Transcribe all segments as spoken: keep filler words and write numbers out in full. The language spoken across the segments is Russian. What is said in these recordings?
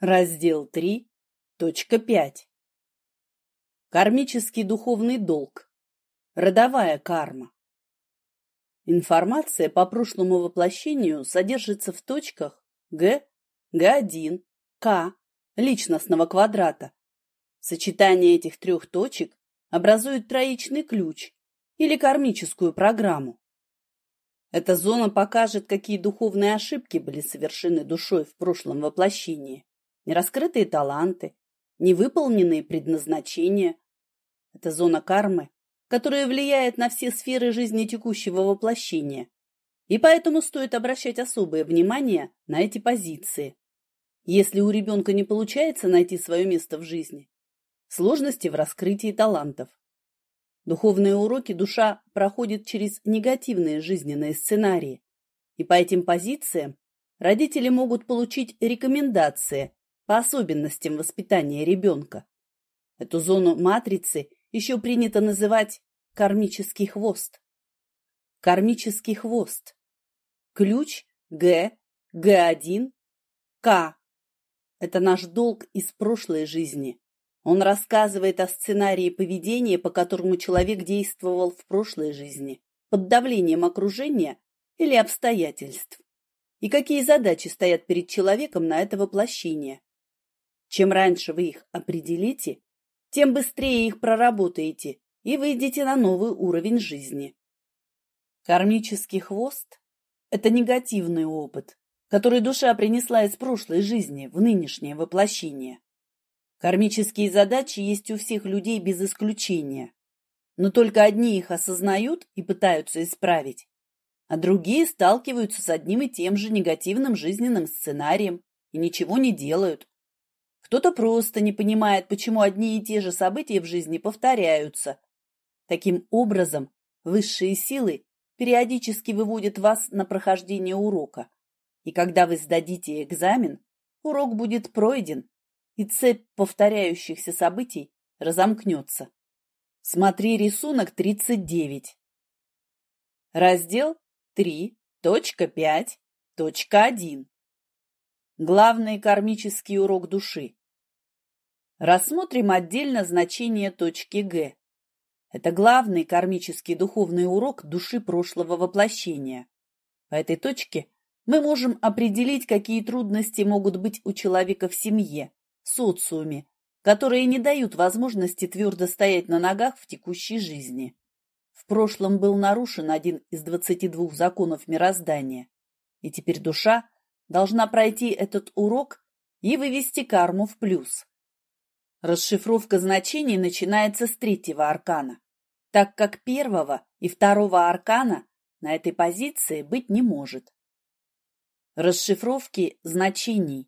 Раздел три, точка пять. Кармический духовный долг. Родовая карма. Информация по прошлому воплощению содержится в точках Г, Г один, К личностного квадрата. Сочетание этих трех точек образует троичный ключ или кармическую программу. Эта зона покажет, какие духовные ошибки были совершены душой в прошлом воплощении. Нераскрытые таланты, невыполненные предназначения. Это зона кармы, которая влияет на все сферы жизни текущего воплощения. И поэтому стоит обращать особое внимание на эти позиции. Если у ребенка не получается найти свое место в жизни, сложности в раскрытии талантов. Духовные уроки душа проходит через негативные жизненные сценарии. И по этим позициям родители могут получить рекомендации по особенностям воспитания ребенка. Эту зону матрицы еще принято называть кармический хвост. Кармический хвост. Ключ Г, Г один, К. Это наш долг из прошлой жизни. Он рассказывает о сценарии поведения, по которому человек действовал в прошлой жизни, под давлением окружения или обстоятельств, и какие задачи стоят перед человеком на это воплощение. Чем раньше вы их определите, тем быстрее их проработаете и выйдете на новый уровень жизни. Кармический хвост – это негативный опыт, который душа принесла из прошлой жизни в нынешнее воплощение. Кармические задачи есть у всех людей без исключения, но только одни их осознают и пытаются исправить, а другие сталкиваются с одним и тем же негативным жизненным сценарием и ничего не делают. Кто-то просто не понимает, почему одни и те же события в жизни повторяются. Таким образом, высшие силы периодически выводят вас на прохождение урока, и когда вы сдадите экзамен, урок будет пройден, и цепь повторяющихся событий разомкнется. Смотри рисунок тридцать девять. Раздел три, точка пять, точка один. Главный кармический урок души. Рассмотрим отдельно значение точки Г. Это главный кармический духовный урок души прошлого воплощения. По этой точке мы можем определить, какие трудности могут быть у человека в семье, социуме, которые не дают возможности твердо стоять на ногах в текущей жизни. В прошлом был нарушен один из двадцати двух законов мироздания, и теперь душа должна пройти этот урок и вывести карму в плюс. Расшифровка значений начинается с третьего аркана, так как первого и второго аркана на этой позиции быть не может. Расшифровки значений.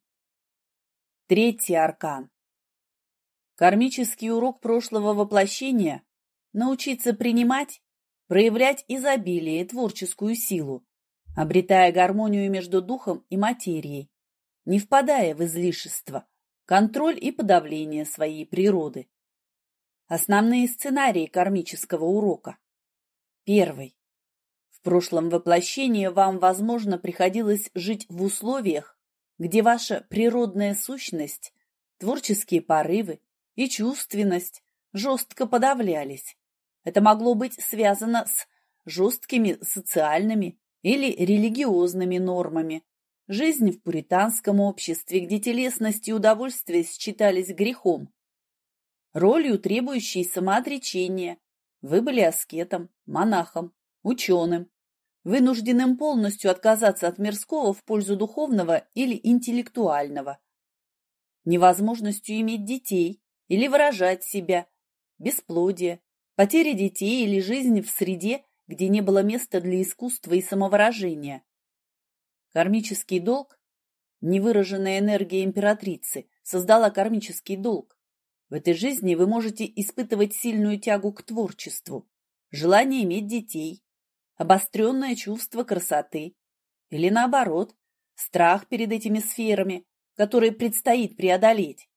Третий аркан. Кармический урок прошлого воплощения – научиться принимать, проявлять изобилие и творческую силу, обретая гармонию между духом и материей, не впадая в излишество, контроль и подавление своей природы. Основные сценарии кармического урока. Первый. В прошлом воплощении вам, возможно, приходилось жить в условиях, где ваша природная сущность, творческие порывы и чувственность жестко подавлялись. Это могло быть связано с жесткими социальными или религиозными нормами. Жизнь в пуританском обществе, где телесность и удовольствие считались грехом. Ролью, требующей самоотречения, вы были аскетом, монахом, ученым, вынужденным полностью отказаться от мирского в пользу духовного или интеллектуального. Невозможностью иметь детей или выражать себя, бесплодие, потеря детей или жизнь в среде, где не было места для искусства и самовыражения. Кармический долг, невыраженная энергия императрицы, создала кармический долг. В этой жизни вы можете испытывать сильную тягу к творчеству, желание иметь детей, обостренное чувство красоты или, наоборот, страх перед этими сферами, которые предстоит преодолеть.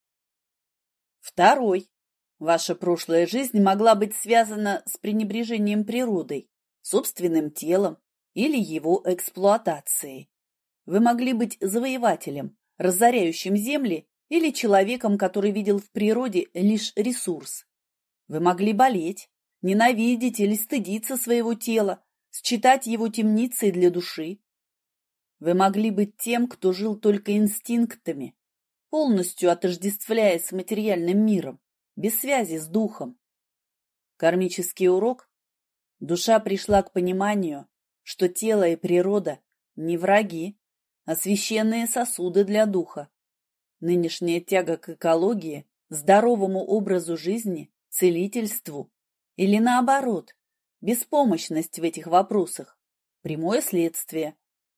Второй. Ваша прошлая жизнь могла быть связана с пренебрежением природой, собственным телом или его эксплуатацией. Вы могли быть завоевателем, разоряющим земли или человеком, который видел в природе лишь ресурс. Вы могли болеть, ненавидеть или стыдиться своего тела, считать его темницей для души. Вы могли быть тем, кто жил только инстинктами, полностью отождествляясь с материальным миром, без связи с духом. Кармический урок. Душа пришла к пониманию, что тело и природа не враги, а священные сосуды для духа. Нынешняя тяга к экологии, здоровому образу жизни, целительству или, наоборот, беспомощность в этих вопросах – прямое следствие.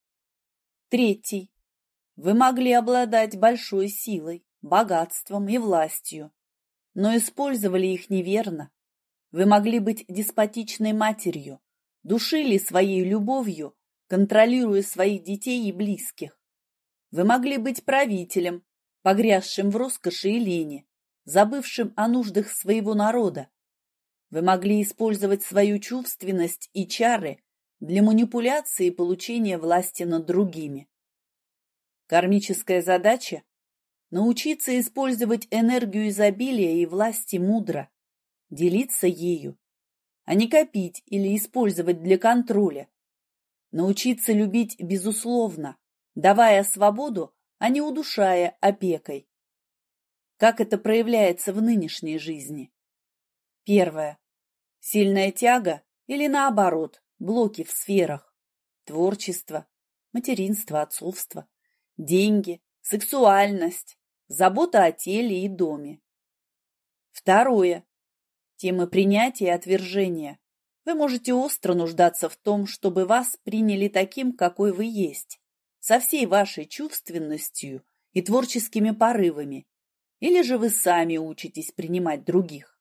Третий. Вы могли обладать большой силой, богатством и властью, но использовали их неверно. Вы могли быть деспотичной матерью, душили своей любовью, контролируя своих детей и близких. Вы могли быть правителем, погрязшим в роскоши и лени, забывшим о нуждах своего народа. Вы могли использовать свою чувственность и чары для манипуляции и получения власти над другими. Кармическая задача – научиться использовать энергию изобилия и власти мудро, делиться ею, а не копить или использовать для контроля. Научиться любить безусловно, давая свободу, а не удушая опекой. Как это проявляется в нынешней жизни? Первое. Сильная тяга или, наоборот, блоки в сферах. Творчество, материнство, отцовство, деньги, сексуальность, забота о теле и доме. Второе. Темы принятия и отвержения. Вы можете остро нуждаться в том, чтобы вас приняли таким, какой вы есть, со всей вашей чувственностью и творческими порывами, или же вы сами учитесь принимать других.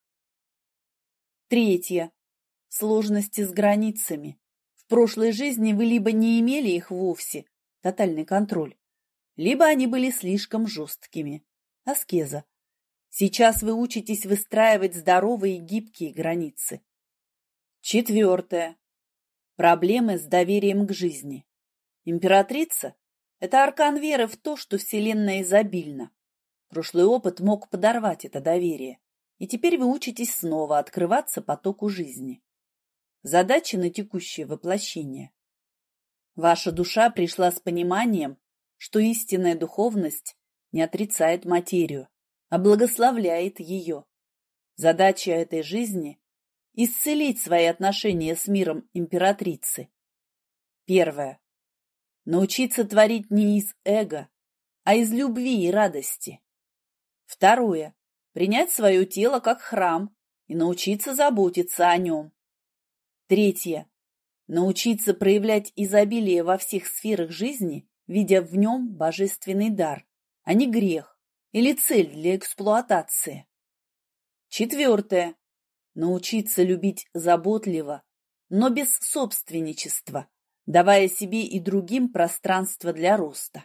Третье. Сложности с границами. В прошлой жизни вы либо не имели их вовсе, тотальный контроль, либо они были слишком жесткими, аскеза. Сейчас вы учитесь выстраивать здоровые и гибкие границы. Четвертое. Проблемы с доверием к жизни. Императрица – это аркан веры в то, что Вселенная изобильна. Прошлый опыт мог подорвать это доверие, и теперь вы учитесь снова открываться потоку жизни. Задачи на текущее воплощение. Ваша душа пришла с пониманием, что истинная духовность не отрицает материю, а благословляет ее. Задача этой жизни – исцелить свои отношения с миром императрицы. Первое. Научиться творить не из эго, а из любви и радости. Второе. Принять свое тело как храм и научиться заботиться о нем. Третье. Научиться проявлять изобилие во всех сферах жизни, видя в нем божественный дар, а не грех или цель для эксплуатации. Четвертое. Научиться любить заботливо, но без собственничества, давая себе и другим пространство для роста.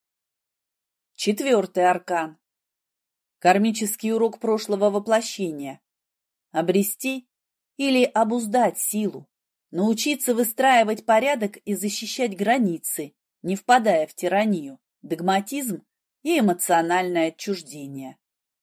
Четвертый аркан. Кармический урок прошлого воплощения. Обрести или обуздать силу, научиться выстраивать порядок и защищать границы, не впадая в тиранию, догматизм и эмоциональное отчуждение.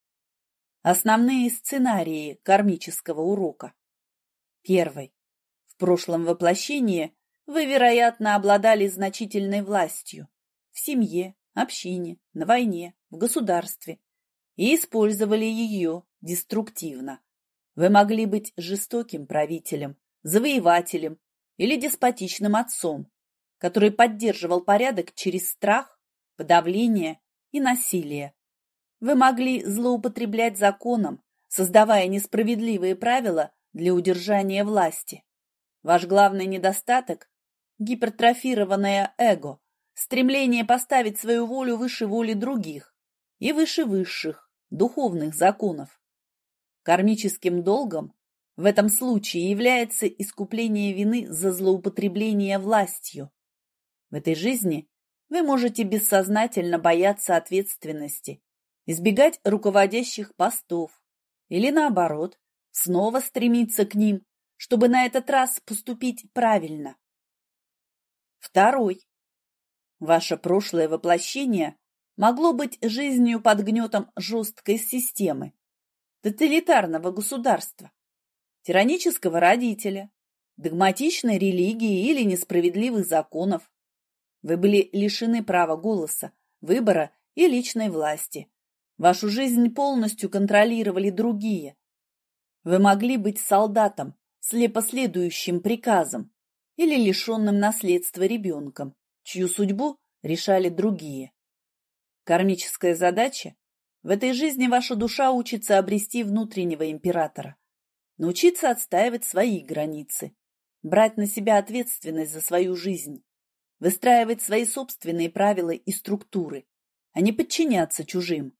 Основные сценарии кармического урока. Первый. В прошлом воплощении вы, вероятно, обладали значительной властью в семье, общине, на войне, в государстве и использовали ее деструктивно. Вы могли быть жестоким правителем, завоевателем или деспотичным отцом, который поддерживал порядок через страх, подавление и насилие. Вы могли злоупотреблять законом, создавая несправедливые правила для удержания власти. Ваш главный недостаток – гипертрофированное эго, стремление поставить свою волю выше воли других и выше высших, духовных законов. Кармическим долгом в этом случае является искупление вины за злоупотребление властью. В этой жизни вы можете бессознательно бояться ответственности, избегать руководящих постов или, наоборот, снова стремиться к ним, чтобы на этот раз поступить правильно. Второй. Ваше прошлое воплощение могло быть жизнью под гнетом жесткой системы, тоталитарного государства, тиранического родителя, догматичной религии или несправедливых законов. Вы были лишены права голоса, выбора и личной власти. Вашу жизнь полностью контролировали другие. Вы могли быть солдатом, слепо следующим приказам, или лишенным наследства ребенком, чью судьбу решали другие. Кармическая задача – в этой жизни ваша душа учится обрести внутреннего императора, научиться отстаивать свои границы, брать на себя ответственность за свою жизнь, выстраивать свои собственные правила и структуры, а не подчиняться чужим.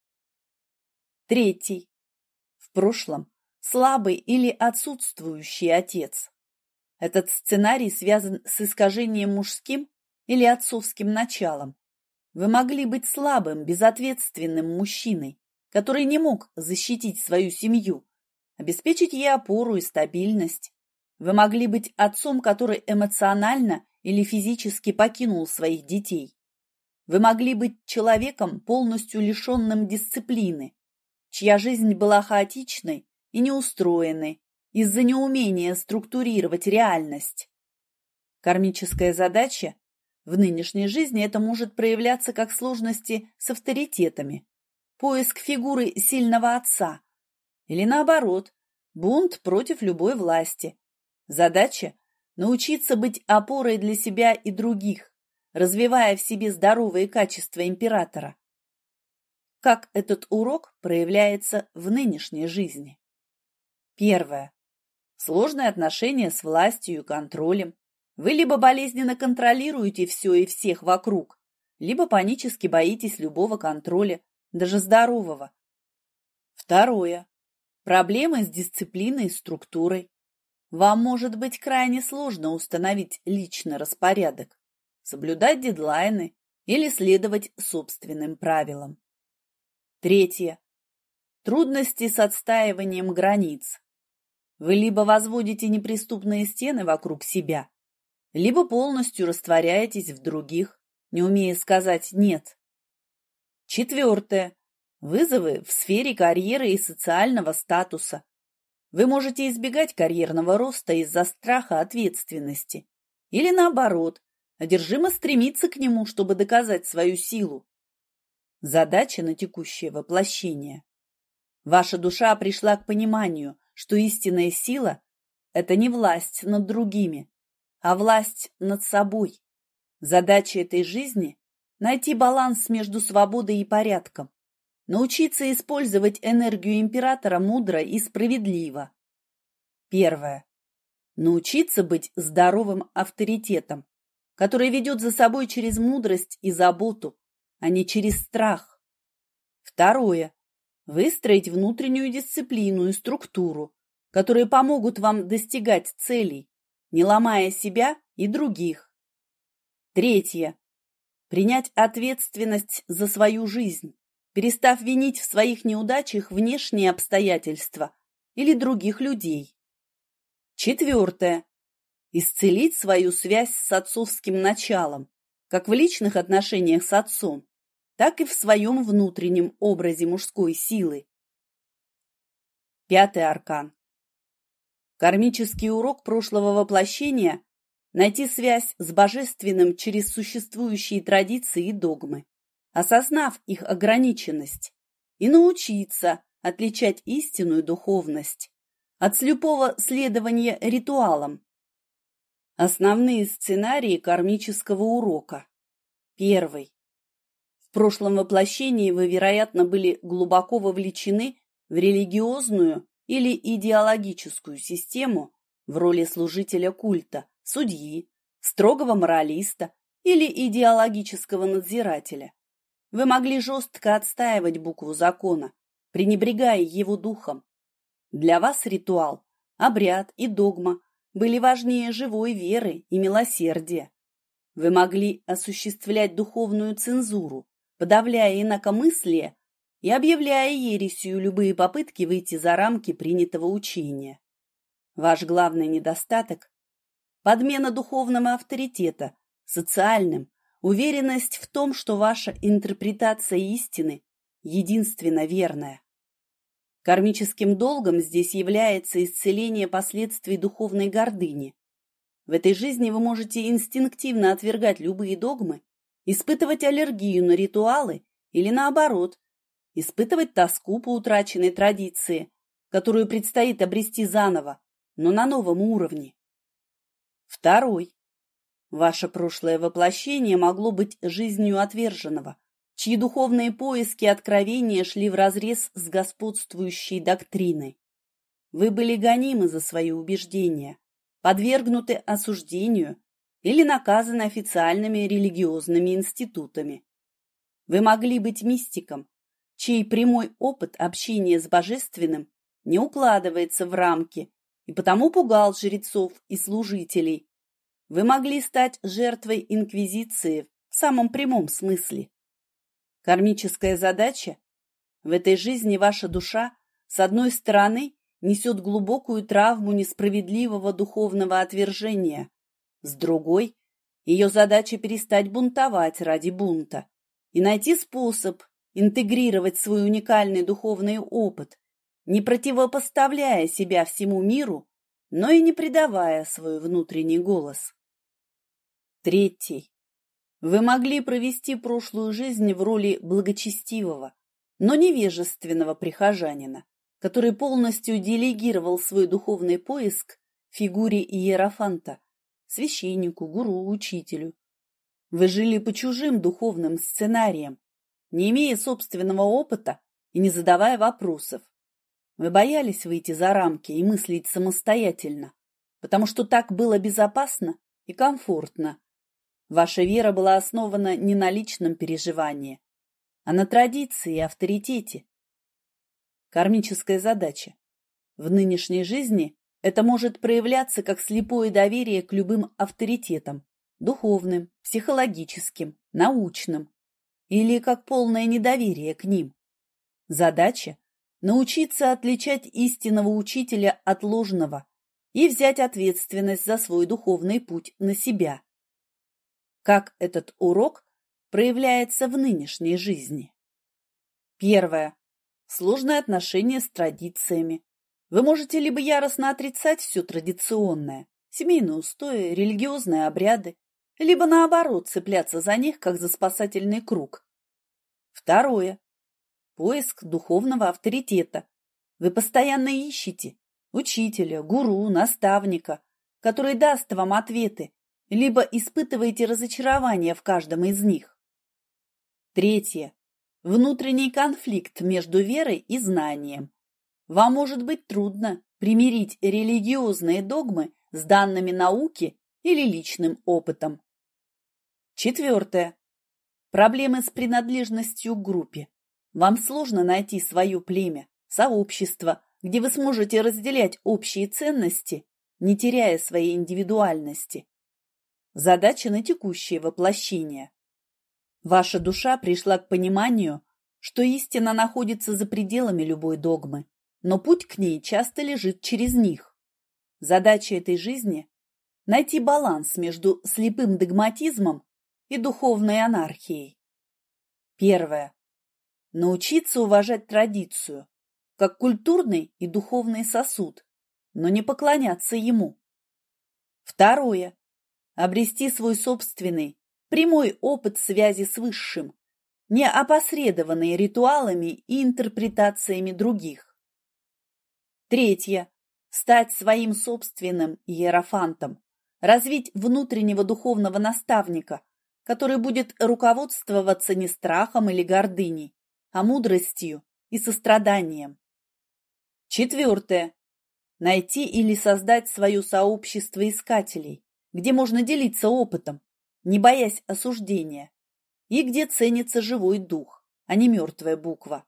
Третий. В прошлом слабый или отсутствующий отец. Этот сценарий связан с искажением мужским или отцовским началом. Вы могли быть слабым, безответственным мужчиной, который не мог защитить свою семью, обеспечить ей опору и стабильность. Вы могли быть отцом, который эмоционально или физически покинул своих детей. Вы могли быть человеком, полностью лишенным дисциплины, чья жизнь была хаотичной и неустроенной из-за неумения структурировать реальность. Кармическая задача в нынешней жизни это может проявляться как сложности с авторитетами, поиск фигуры сильного отца или, наоборот, бунт против любой власти. Задача – научиться быть опорой для себя и других, развивая в себе здоровые качества императора. Как этот урок проявляется в нынешней жизни? Первое. Сложные отношения с властью и контролем. Вы либо болезненно контролируете все и всех вокруг, либо панически боитесь любого контроля, даже здорового. Второе. Проблемы с дисциплиной и структурой. Вам может быть крайне сложно установить личный распорядок, соблюдать дедлайны или следовать собственным правилам. Третье. Трудности с отстаиванием границ. Вы либо возводите неприступные стены вокруг себя, либо полностью растворяетесь в других, не умея сказать «нет». Четвертое. Вызовы в сфере карьеры и социального статуса. Вы можете избегать карьерного роста из-за страха ответственности. Или наоборот, одержимо стремиться к нему, чтобы доказать свою силу. Задача на текущее воплощение. Ваша душа пришла к пониманию, что истинная сила – это не власть над другими, а власть над собой. Задача этой жизни – найти баланс между свободой и порядком, научиться использовать энергию императора мудро и справедливо. Первое. Научиться быть здоровым авторитетом, который ведет за собой через мудрость и заботу, а не через страх. Второе. Выстроить внутреннюю дисциплину и структуру, которые помогут вам достигать целей, не ломая себя и других. Третье. Принять ответственность за свою жизнь, перестав винить в своих неудачах внешние обстоятельства или других людей. Четвертое. Исцелить свою связь с отцовским началом, как в личных отношениях с отцом, так и в своем внутреннем образе мужской силы. Пятый аркан. Кармический урок прошлого воплощения – найти связь с божественным через существующие традиции и догмы, осознав их ограниченность, и научиться отличать истинную духовность от слепого следования ритуалам. Основные сценарии кармического урока. Первый. В прошлом воплощении вы, вероятно, были глубоко вовлечены в религиозную или идеологическую систему в роли служителя культа, судьи, строгого моралиста или идеологического надзирателя. Вы могли жестко отстаивать букву закона, пренебрегая его духом. Для вас ритуал, обряд и догма были важнее живой веры и милосердия. Вы могли осуществлять духовную цензуру, подавляя инакомыслие и объявляя ересью любые попытки выйти за рамки принятого учения. Ваш главный недостаток – подмена духовного авторитета социальным, уверенность в том, что ваша интерпретация истины единственно верная. Кармическим долгом здесь является исцеление последствий духовной гордыни. В этой жизни вы можете инстинктивно отвергать любые догмы, испытывать аллергию на ритуалы или, наоборот, испытывать тоску по утраченной традиции, которую предстоит обрести заново, но на новом уровне. Второй. Ваше прошлое воплощение могло быть жизнью отверженного, чьи духовные поиски и откровения шли вразрез с господствующей доктриной. Вы были гонимы за свои убеждения, подвергнуты осуждению или наказаны официальными религиозными институтами. Вы могли быть мистиком, чей прямой опыт общения с Божественным не укладывается в рамки и потому пугал жрецов и служителей. Вы могли стать жертвой инквизиции в самом прямом смысле. Кармическая задача – в этой жизни ваша душа, с одной стороны, несет глубокую травму несправедливого духовного отвержения, с другой – ее задача перестать бунтовать ради бунта и найти способ интегрировать свой уникальный духовный опыт, не противопоставляя себя всему миру, но и не предавая свой внутренний голос. Третий. Вы могли провести прошлую жизнь в роли благочестивого, но невежественного прихожанина, который полностью делегировал свой духовный поиск фигуре иерофанта, священнику, гуру, учителю. Вы жили по чужим духовным сценариям, не имея собственного опыта и не задавая вопросов. Вы боялись выйти за рамки и мыслить самостоятельно, потому что так было безопасно и комфортно. Ваша вера была основана не на личном переживании, а на традиции и авторитете. Кармическая задача. В нынешней жизни это может проявляться как слепое доверие к любым авторитетам, духовным, психологическим, научным, или как полное недоверие к ним. Задача – научиться отличать истинного учителя от ложного и взять ответственность за свой духовный путь на себя. Как этот урок проявляется в нынешней жизни? Первое. Сложное отношение с традициями. Вы можете либо яростно отрицать все традиционное, семейные устои, религиозные обряды, либо наоборот цепляться за них, как за спасательный круг. Второе. Поиск духовного авторитета. Вы постоянно ищете учителя, гуру, наставника, который даст вам ответы, либо испытываете разочарование в каждом из них. Третье. Внутренний конфликт между верой и знанием. Вам может быть трудно примирить религиозные догмы с данными науки или личным опытом. Четвертое. Проблемы с принадлежностью к группе. Вам сложно найти свое племя, сообщество, где вы сможете разделять общие ценности, не теряя своей индивидуальности. Задача на текущее воплощение. Ваша душа пришла к пониманию, что истина находится за пределами любой догмы, но путь к ней часто лежит через них. Задача этой жизни – найти баланс между слепым догматизмом и духовной анархией. Первое. Научиться уважать традицию, как культурный и духовный сосуд, но не поклоняться ему. Второе. Обрести свой собственный, прямой опыт связи с Высшим, не опосредованный ритуалами и интерпретациями других. Третье. Стать своим собственным иерофантом, развить внутреннего духовного наставника, который будет руководствоваться не страхом или гордыней, а мудростью и состраданием. Четвертое. Найти или создать свое сообщество искателей, где можно делиться опытом, не боясь осуждения, и где ценится живой дух, а не мертвая буква.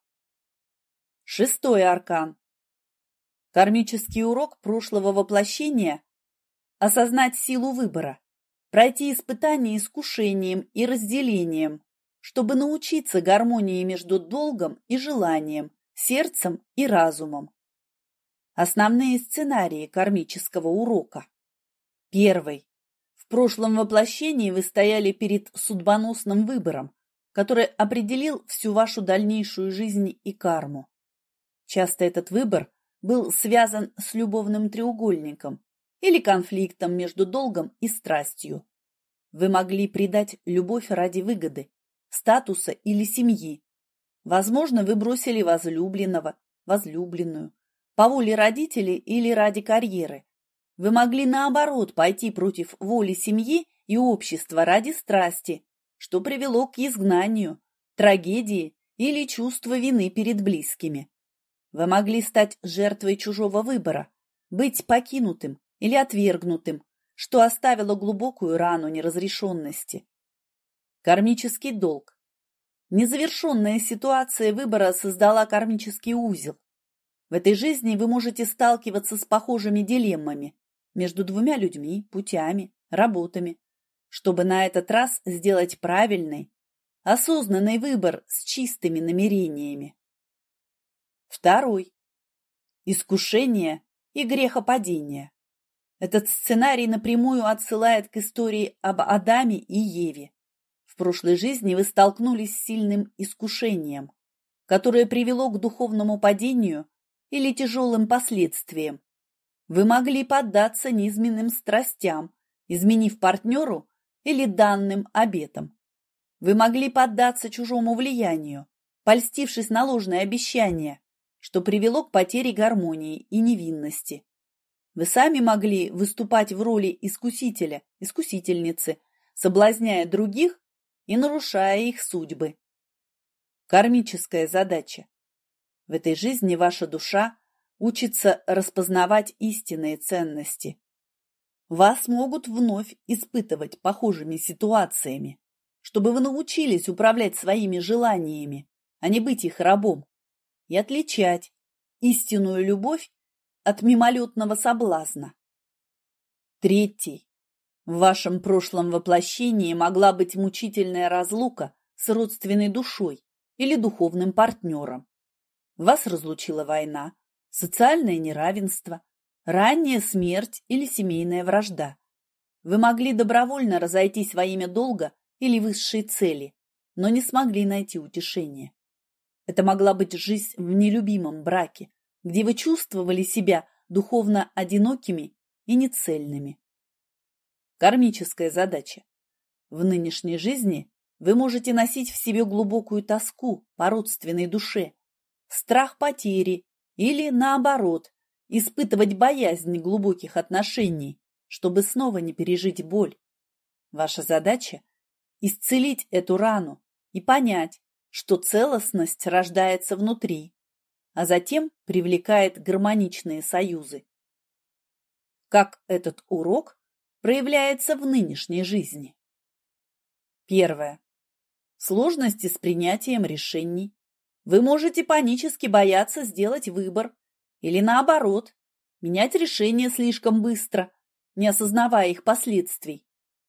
Шестой аркан. Кармический урок прошлого воплощения – осознать силу выбора, пройти испытание искушением и разделением, чтобы научиться гармонии между долгом и желанием, сердцем и разумом. Основные сценарии кармического урока. Первый. В прошлом воплощении вы стояли перед судьбоносным выбором, который определил всю вашу дальнейшую жизнь и карму. Часто этот выбор был связан с любовным треугольником или конфликтом между долгом и страстью. Вы могли предать любовь ради выгоды, статуса или семьи. Возможно, вы бросили возлюбленного, возлюбленную, по воле родителей или ради карьеры. Вы могли, наоборот, пойти против воли семьи и общества ради страсти, что привело к изгнанию, трагедии или чувству вины перед близкими. Вы могли стать жертвой чужого выбора, быть покинутым или отвергнутым, что оставило глубокую рану неразрешенности. Кармический долг. Незавершенная ситуация выбора создала кармический узел. В этой жизни вы можете сталкиваться с похожими дилеммами между двумя людьми, путями, работами, чтобы на этот раз сделать правильный, осознанный выбор с чистыми намерениями. Второй. Искушение и грехопадение. Этот сценарий напрямую отсылает к истории об Адаме и Еве. В прошлой жизни вы столкнулись с сильным искушением, которое привело к духовному падению или тяжелым последствиям. Вы могли поддаться низменным страстям, изменив партнеру или данным обетам. Вы могли поддаться чужому влиянию, польстившись на ложные обещания, что привело к потере гармонии и невинности. Вы сами могли выступать в роли искусителя, искусительницы, соблазняя других и нарушая их судьбы. Кармическая задача. В этой жизни ваша душа учится распознавать истинные ценности. Вас могут вновь испытывать похожими ситуациями, чтобы вы научились управлять своими желаниями, а не быть их рабом, и отличать истинную любовь от мимолетного соблазна. Третий. В вашем прошлом воплощении могла быть мучительная разлука с родственной душой или духовным партнером. Вас разлучила война, социальное неравенство, ранняя смерть или семейная вражда. Вы могли добровольно разойтись во имя долга или высшей цели, но не смогли найти утешения. Это могла быть жизнь в нелюбимом браке, где вы чувствовали себя духовно одинокими и нецельными. Кармическая задача. В нынешней жизни вы можете носить в себе глубокую тоску по родственной душе, страх потери или, наоборот, испытывать боязнь глубоких отношений, чтобы снова не пережить боль. Ваша задача – исцелить эту рану и понять, что целостность рождается внутри, а затем привлекает гармоничные союзы. Как этот урок проявляется в нынешней жизни? Первое. Сложности с принятием решений. Вы можете панически бояться сделать выбор или, наоборот, менять решения слишком быстро, не осознавая их последствий.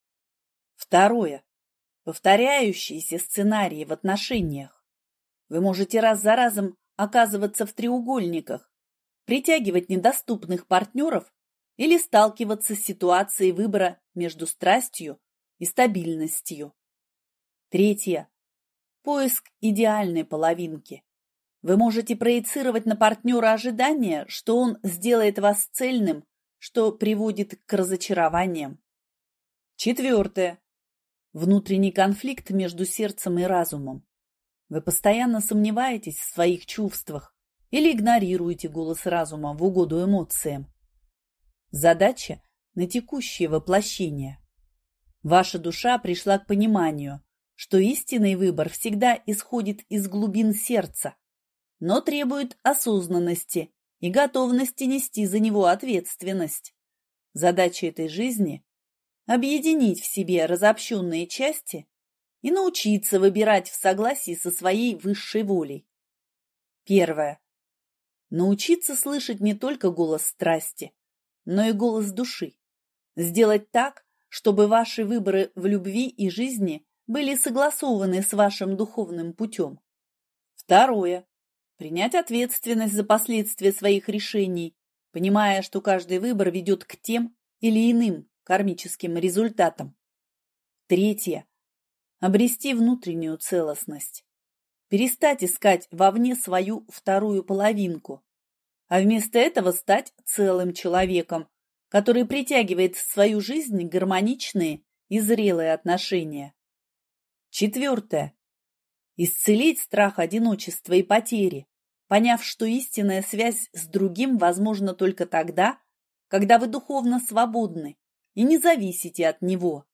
Второе. Повторяющиеся сценарии в отношениях. Вы можете раз за разом оказываться в треугольниках, притягивать недоступных партнеров или сталкиваться с ситуацией выбора между страстью и стабильностью. Третье. Поиск идеальной половинки. Вы можете проецировать на партнера ожидания, что он сделает вас цельным, что приводит к разочарованиям. Четвертое. Внутренний конфликт между сердцем и разумом. Вы постоянно сомневаетесь в своих чувствах или игнорируете голос разума в угоду эмоциям. Задача на текущее воплощение. Ваша душа пришла к пониманию, что истинный выбор всегда исходит из глубин сердца, но требует осознанности и готовности нести за него ответственность. Задача этой жизни – объединить в себе разобщенные части и научиться выбирать в согласии со своей высшей волей. Первое. Научиться слышать не только голос страсти, но и голос души. Сделать так, чтобы ваши выборы в любви и жизни были согласованы с вашим духовным путем. Второе. Принять ответственность за последствия своих решений, понимая, что каждый выбор ведет к тем или иным кармическим результатам. Третье. Обрести внутреннюю целостность. Перестать искать вовне свою вторую половинку, а вместо этого стать целым человеком, который притягивает в свою жизнь гармоничные и зрелые отношения. Четвертое. Исцелить страх одиночества и потери, поняв, что истинная связь с другим возможна только тогда, когда вы духовно свободны и не зависите от него.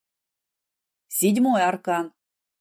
Седьмой аркан.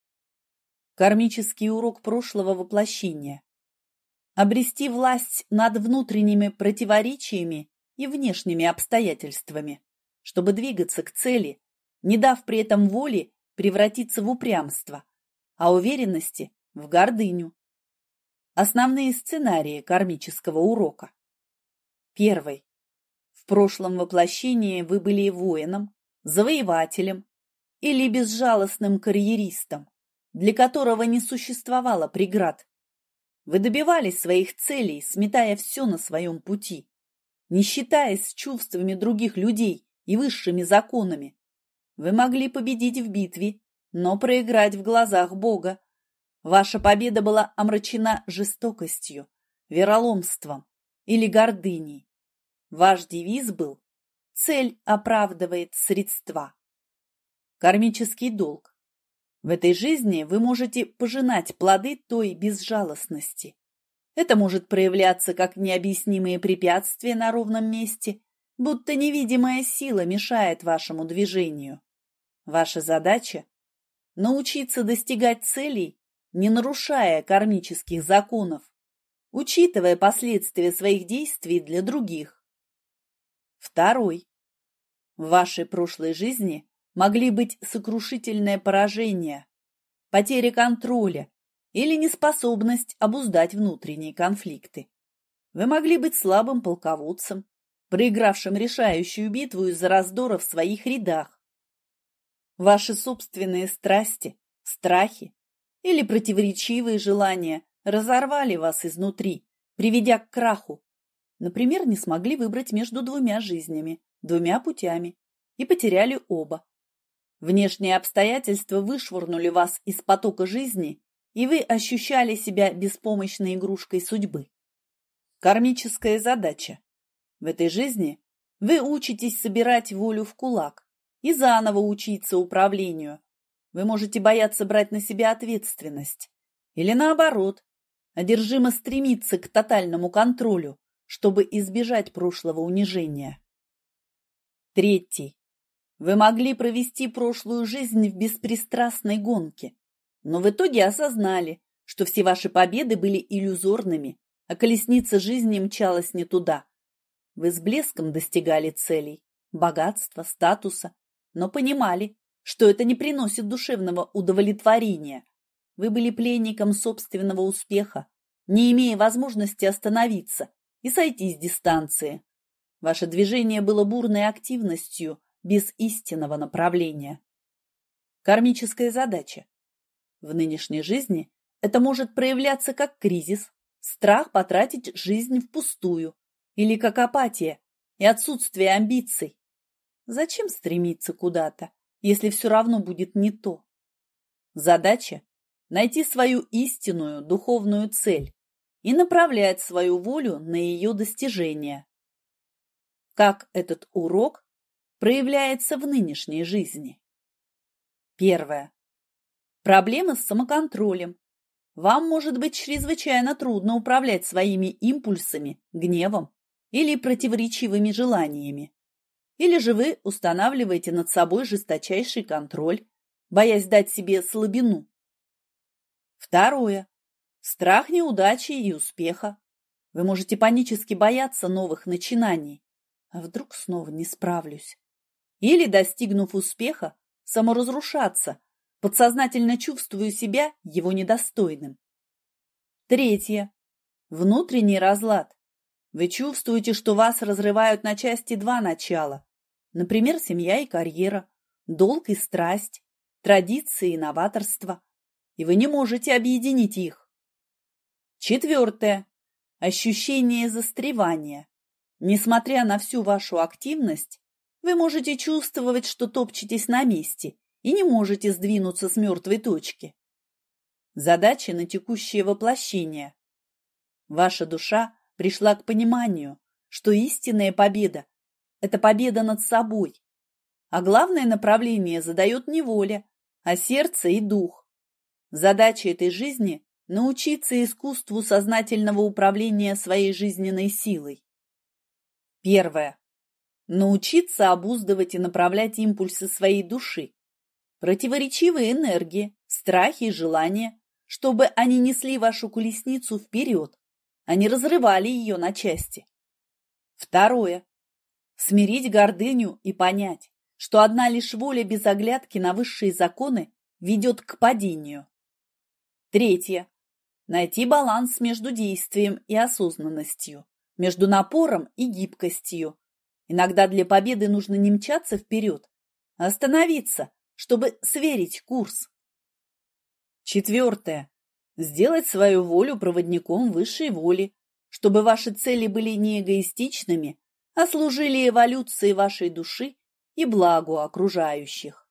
Кармический урок прошлого воплощения. Обрести власть над внутренними противоречиями и внешними обстоятельствами, чтобы двигаться к цели, не дав при этом воли превратиться в упрямство, а уверенности в гордыню. Основные сценарии кармического урока. Первый. В прошлом воплощении вы были воином, завоевателем или безжалостным карьеристом, для которого не существовало преград. Вы добивались своих целей, сметая все на своем пути, не считаясь с чувствами других людей и высшими законами. Вы могли победить в битве, но проиграть в глазах Бога. Ваша победа была омрачена жестокостью, вероломством или гордыней. Ваш девиз был «Цель оправдывает средства». Кармический долг. В этой жизни вы можете пожинать плоды той безжалостности. Это может проявляться как необъяснимые препятствия на ровном месте, будто невидимая сила мешает вашему движению. Ваша задача – научиться достигать целей, не нарушая кармических законов, учитывая последствия своих действий для других. Второй. В вашей прошлой жизни могли быть сокрушительное поражение, потеря контроля или неспособность обуздать внутренние конфликты. Вы могли быть слабым полководцем, проигравшим решающую битву из-за раздора в своих рядах. Ваши собственные страсти, страхи или противоречивые желания разорвали вас изнутри, приведя к краху. Например, не смогли выбрать между двумя жизнями, двумя путями и потеряли оба. Внешние обстоятельства вышвырнули вас из потока жизни, и вы ощущали себя беспомощной игрушкой судьбы. Кармическая задача. В этой жизни вы учитесь собирать волю в кулак и заново учиться управлению. Вы можете бояться брать на себя ответственность. Или наоборот, одержимо стремиться к тотальному контролю, чтобы избежать прошлого унижения. Третий. Вы могли провести прошлую жизнь в беспристрастной гонке, но в итоге осознали, что все ваши победы были иллюзорными, а колесница жизни мчалась не туда. Вы с блеском достигали целей, богатства, статуса, но понимали, что это не приносит душевного удовлетворения. Вы были пленником собственного успеха, не имея возможности остановиться и сойти с дистанции. Ваше движение было бурной активностью, без истинного направления. Кармическая задача. В нынешней жизни это может проявляться как кризис, страх потратить жизнь впустую, или как апатия и отсутствие амбиций. Зачем стремиться куда-то, если все равно будет не то? Задача – найти свою истинную духовную цель и направлять свою волю на ее достижение. Как этот урок проявляется в нынешней жизни? Первое. Проблемы с самоконтролем. Вам может быть чрезвычайно трудно управлять своими импульсами, гневом или противоречивыми желаниями. Или же вы устанавливаете над собой жесточайший контроль, боясь дать себе слабину. Второе. Страх неудачи и успеха. Вы можете панически бояться новых начинаний. А вдруг снова не справлюсь? Или, достигнув успеха, саморазрушаться, подсознательно чувствуя себя его недостойным. Третье. Внутренний разлад. Вы чувствуете, что вас разрывают на части два начала. Например, семья и карьера, долг и страсть, традиции и новаторство. И вы не можете объединить их. Четвертое. Ощущение застревания. Несмотря на всю вашу активность, Вы можете чувствовать, что топчетесь на месте и не можете сдвинуться с мертвой точки. Задача на текущее воплощение. Ваша душа пришла к пониманию, что истинная победа – это победа над собой, а главное направление задает не воля, а сердце и дух. Задача этой жизни – научиться искусству сознательного управления своей жизненной силой. Первое. Научиться обуздывать и направлять импульсы своей души, противоречивые энергии, страхи и желания, чтобы они несли вашу колесницу вперед, а не разрывали ее на части. Второе. Смирить гордыню и понять, что одна лишь воля без оглядки на высшие законы ведет к падению. Третье. Найти баланс между действием и осознанностью, между напором и гибкостью. Иногда для победы нужно не мчаться вперед, а остановиться, чтобы сверить курс. Четвертое. Сделать свою волю проводником высшей воли, чтобы ваши цели были не эгоистичными, а служили эволюции вашей души и благу окружающих.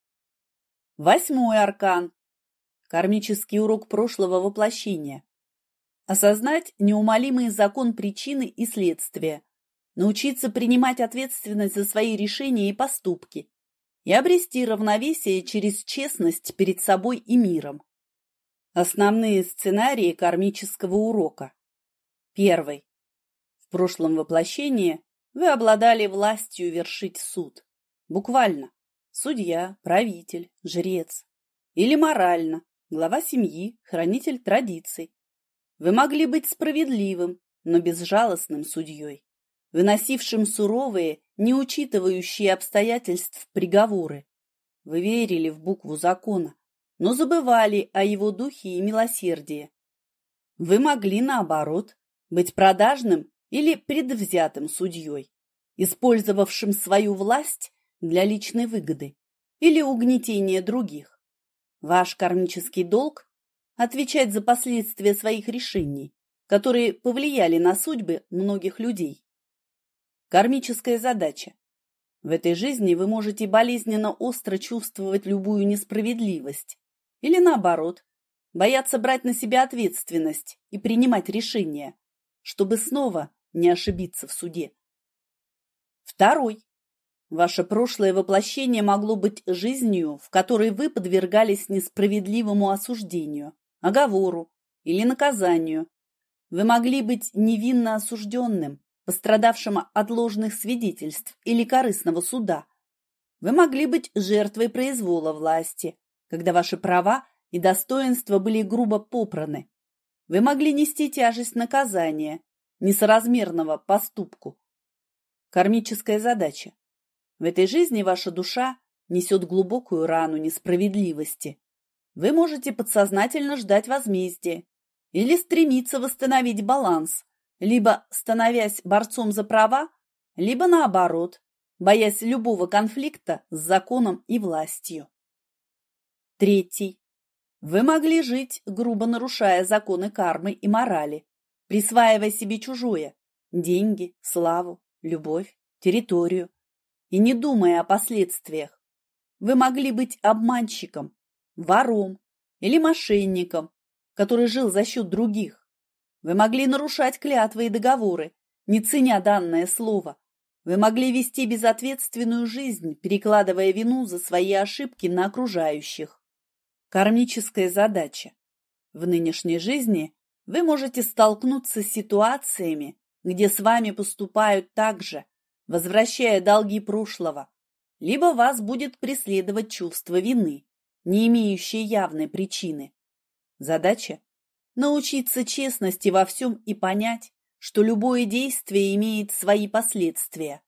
Восьмой аркан. Кармический урок прошлого воплощения. Осознать неумолимый закон причины и следствия, научиться принимать ответственность за свои решения и поступки и обрести равновесие через честность перед собой и миром. Основные сценарии кармического урока. Первый. В прошлом воплощении вы обладали властью вершить суд. Буквально судья, правитель, жрец. Или морально глава семьи, хранитель традиций. Вы могли быть справедливым, но безжалостным судьей, выносившим суровые, не учитывающие обстоятельств приговоры. Вы верили в букву закона, но забывали о его духе и милосердии. Вы могли, наоборот, быть продажным или предвзятым судьей, использовавшим свою власть для личной выгоды или угнетения других. Ваш кармический долг – отвечать за последствия своих решений, которые повлияли на судьбы многих людей. Кармическая задача. В этой жизни вы можете болезненно остро чувствовать любую несправедливость или, наоборот, бояться брать на себя ответственность и принимать решения, чтобы снова не ошибиться в суде. Второй. Ваше прошлое воплощение могло быть жизнью, в которой вы подвергались несправедливому осуждению, оговору или наказанию. Вы могли быть невинно осужденным, пострадавшим от ложных свидетельств или корыстного суда. Вы могли быть жертвой произвола власти, когда ваши права и достоинства были грубо попраны. Вы могли нести тяжесть наказания, несоразмерного поступку. Кармическая задача. В этой жизни ваша душа несет глубокую рану несправедливости. Вы можете подсознательно ждать возмездия или стремиться восстановить баланс, либо становясь борцом за права, либо наоборот, боясь любого конфликта с законом и властью. Третий. Вы могли жить, грубо нарушая законы кармы и морали, присваивая себе чужое – деньги, славу, любовь, территорию, и не думая о последствиях. Вы могли быть обманщиком, вором или мошенником, который жил за счет других. Вы могли нарушать клятвы и договоры, не ценя данное слово. Вы могли вести безответственную жизнь, перекладывая вину за свои ошибки на окружающих. Кармическая задача. В нынешней жизни вы можете столкнуться с ситуациями, где с вами поступают так же, возвращая долги прошлого, либо вас будет преследовать чувство вины, не имеющее явной причины. Задача – научиться честности во всем и понять, что любое действие имеет свои последствия.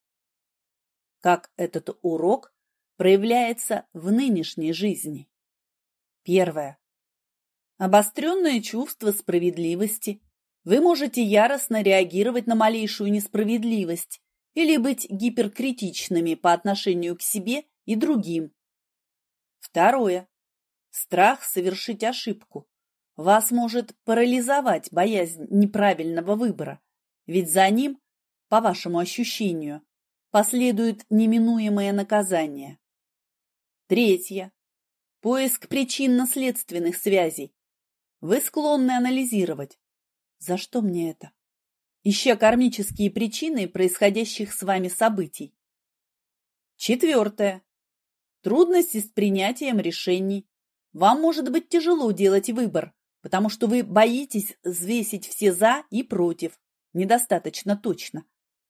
Как этот урок проявляется в нынешней жизни? Первое. Обостренное чувство справедливости. Вы можете яростно реагировать на малейшую несправедливость или быть гиперкритичными по отношению к себе и другим. Второе. Страх совершить ошибку. Вас может парализовать боязнь неправильного выбора, ведь за ним, по вашему ощущению, последует неминуемое наказание. Третье. Поиск причинно-следственных связей. Вы склонны анализировать. За что мне это? Ища кармические причины происходящих с вами событий. Четвертое. Трудности с принятием решений. Вам может быть тяжело делать выбор, потому что вы боитесь взвесить все «за» и «против» недостаточно точно.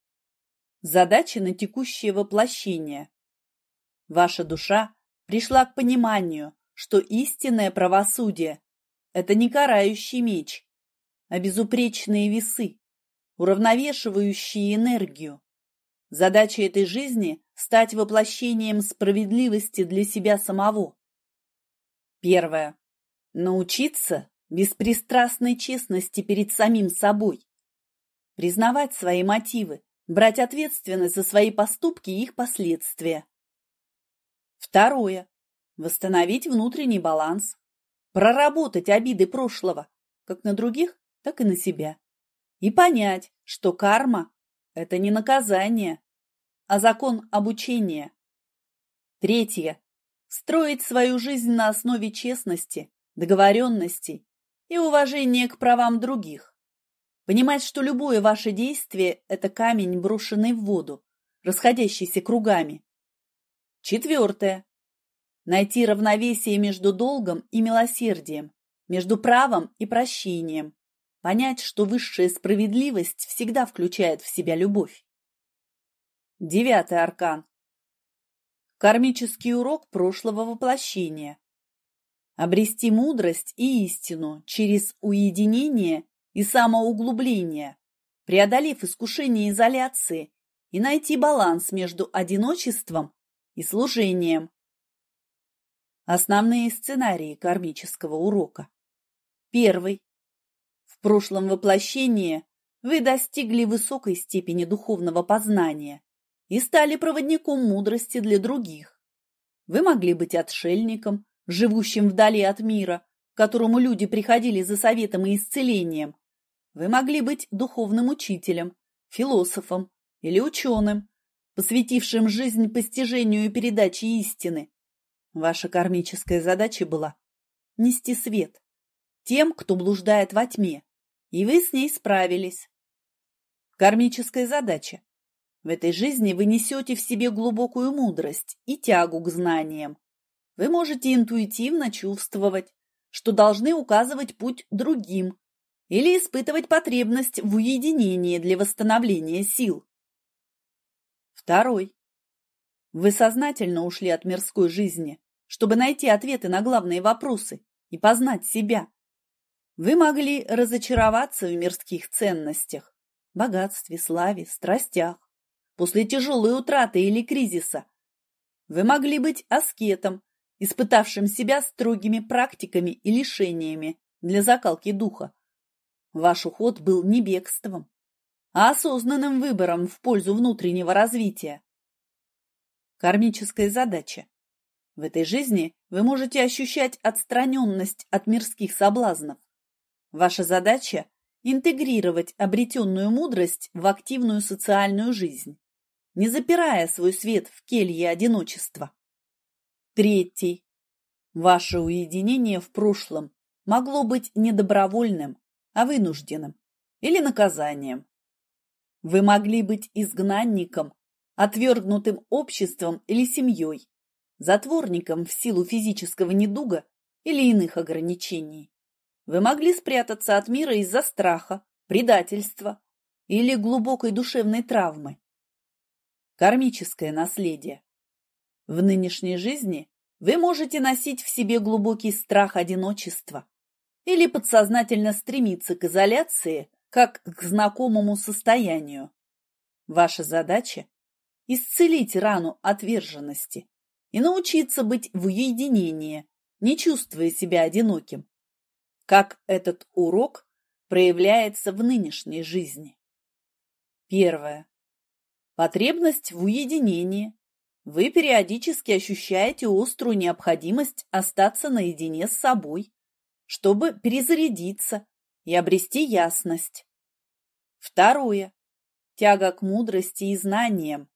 Задачи на текущее воплощение. Ваша душа пришла к пониманию, что истинное правосудие – это не карающий меч, а безупречные весы, уравновешивающие энергию. Задача этой жизни – стать воплощением справедливости для себя самого. Первое. Научиться беспристрастной честности перед самим собой. Признавать свои мотивы, брать ответственность за свои поступки и их последствия. Второе. Восстановить внутренний баланс. Проработать обиды прошлого, как на других, так и на себя. И понять, что карма – это не наказание, а закон обучения. Третье. Строить свою жизнь на основе честности, договоренностей и уважения к правам других. Понимать, что любое ваше действие – это камень, брошенный в воду, расходящийся кругами. Четвертое. Найти равновесие между долгом и милосердием, между правом и прощением. Понять, что высшая справедливость всегда включает в себя любовь. Девятый аркан. Кармический урок прошлого воплощения. Обрести мудрость и истину через уединение и самоуглубление, преодолев искушение изоляции, и найти баланс между одиночеством и служением. Основные сценарии кармического урока. Первый. В прошлом воплощении вы достигли высокой степени духовного познания и стали проводником мудрости для других. Вы могли быть отшельником, живущим вдали от мира, к которому люди приходили за советом и исцелением. Вы могли быть духовным учителем, философом или ученым, посвятившим жизнь постижению и передаче истины. Ваша кармическая задача была нести свет тем, кто блуждает во тьме, и вы с ней справились. Кармическая задача. В этой жизни вы несете в себе глубокую мудрость и тягу к знаниям. Вы можете интуитивно чувствовать, что должны указывать путь другим или испытывать потребность в уединении для восстановления сил. Второй. Вы сознательно ушли от мирской жизни, чтобы найти ответы на главные вопросы и познать себя. Вы могли разочароваться в мирских ценностях, богатстве, славе, страстях, после тяжелой утраты или кризиса. Вы могли быть аскетом, испытавшим себя строгими практиками и лишениями для закалки духа. Ваш уход был не бегством, а осознанным выбором в пользу внутреннего развития. Кармическая задача. В этой жизни вы можете ощущать отстраненность от мирских соблазнов. Ваша задача – интегрировать обретенную мудрость в активную социальную жизнь, не запирая свой свет в келье одиночества. Третий. Ваше уединение в прошлом могло быть не добровольным, а вынужденным или наказанием. Вы могли быть изгнанником, отвергнутым обществом или семьей, затворником в силу физического недуга или иных ограничений. Вы могли спрятаться от мира из-за страха, предательства или глубокой душевной травмы. Кармическое наследие. В нынешней жизни вы можете носить в себе глубокий страх одиночества или подсознательно стремиться к изоляции, как к знакомому состоянию. Ваша задача – исцелить рану отверженности и научиться быть в уединении, не чувствуя себя одиноким. Как этот урок проявляется в нынешней жизни? Первое. Потребность в уединении. Вы периодически ощущаете острую необходимость остаться наедине с собой, чтобы перезарядиться и обрести ясность. Второе. Тяга к мудрости и знаниям.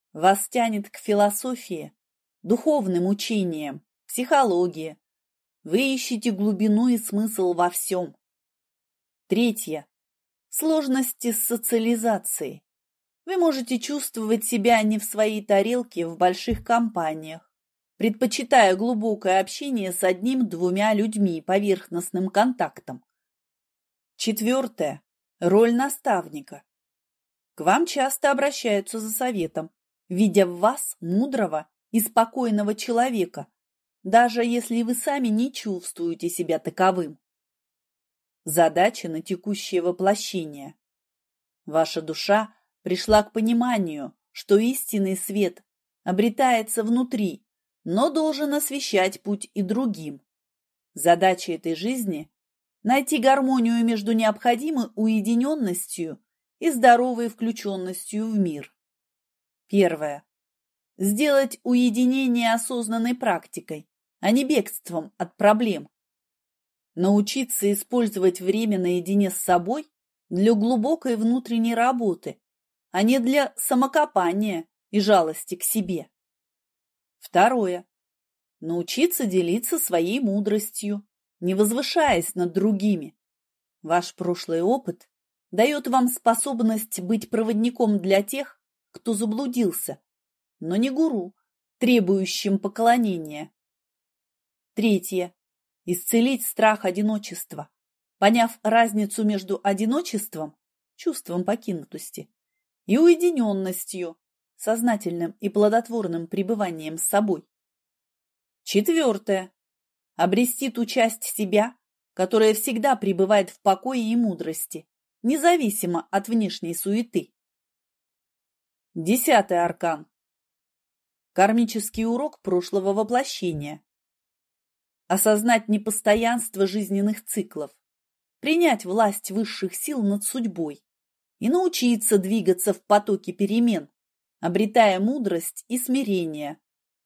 Вас тянет к философии, духовным учениям, психологии. Вы ищете глубину и смысл во всем. Третье. Сложности с социализацией. Вы можете чувствовать себя не в своей тарелке в больших компаниях, предпочитая глубокое общение с одним-двумя людьми поверхностным контактом. Четвертое. Роль наставника. К вам часто обращаются за советом, видя в вас мудрого и спокойного человека, даже если вы сами не чувствуете себя таковым. Задача на текущее воплощение. Ваша душа пришла к пониманию, что истинный свет обретается внутри, но должен освещать путь и другим. Задача этой жизни – найти гармонию между необходимой уединенностью и здоровой включенностью в мир. Первое. Сделать уединение осознанной практикой, а не бегством от проблем. Научиться использовать время наедине с собой для глубокой внутренней работы, а не для самокопания и жалости к себе. Второе. Научиться делиться своей мудростью, не возвышаясь над другими. Ваш прошлый опыт дает вам способность быть проводником для тех, кто заблудился, но не гуру, требующим поклонения. Третье. Исцелить страх одиночества, поняв разницу между одиночеством, чувством покинутости, и уединенностью, сознательным и плодотворным пребыванием с собой. Четвертое. Обрести ту часть себя, которая всегда пребывает в покое и мудрости, независимо от внешней суеты. Десятый аркан. Кармический урок прошлого воплощения. Осознать непостоянство жизненных циклов, принять власть высших сил над судьбой и научиться двигаться в потоке перемен, обретая мудрость и смирение.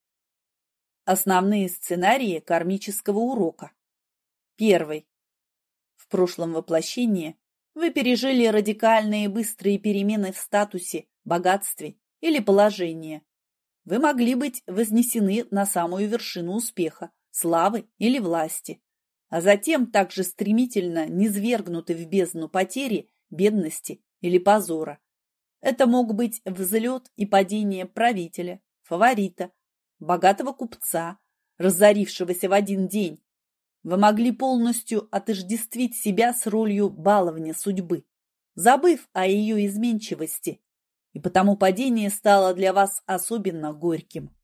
Основные сценарии кармического урока. Первый. В прошлом воплощении вы пережили радикальные и быстрые перемены в статусе, богатстве или положении. Вы могли быть вознесены на самую вершину успеха, славы или власти, а затем также стремительно низвергнуты в бездну потери, бедности или позора. Это мог быть взлет и падение правителя, фаворита, богатого купца, разорившегося в один день. Вы могли полностью отождествить себя с ролью баловня судьбы, забыв о ее изменчивости, и потому падение стало для вас особенно горьким.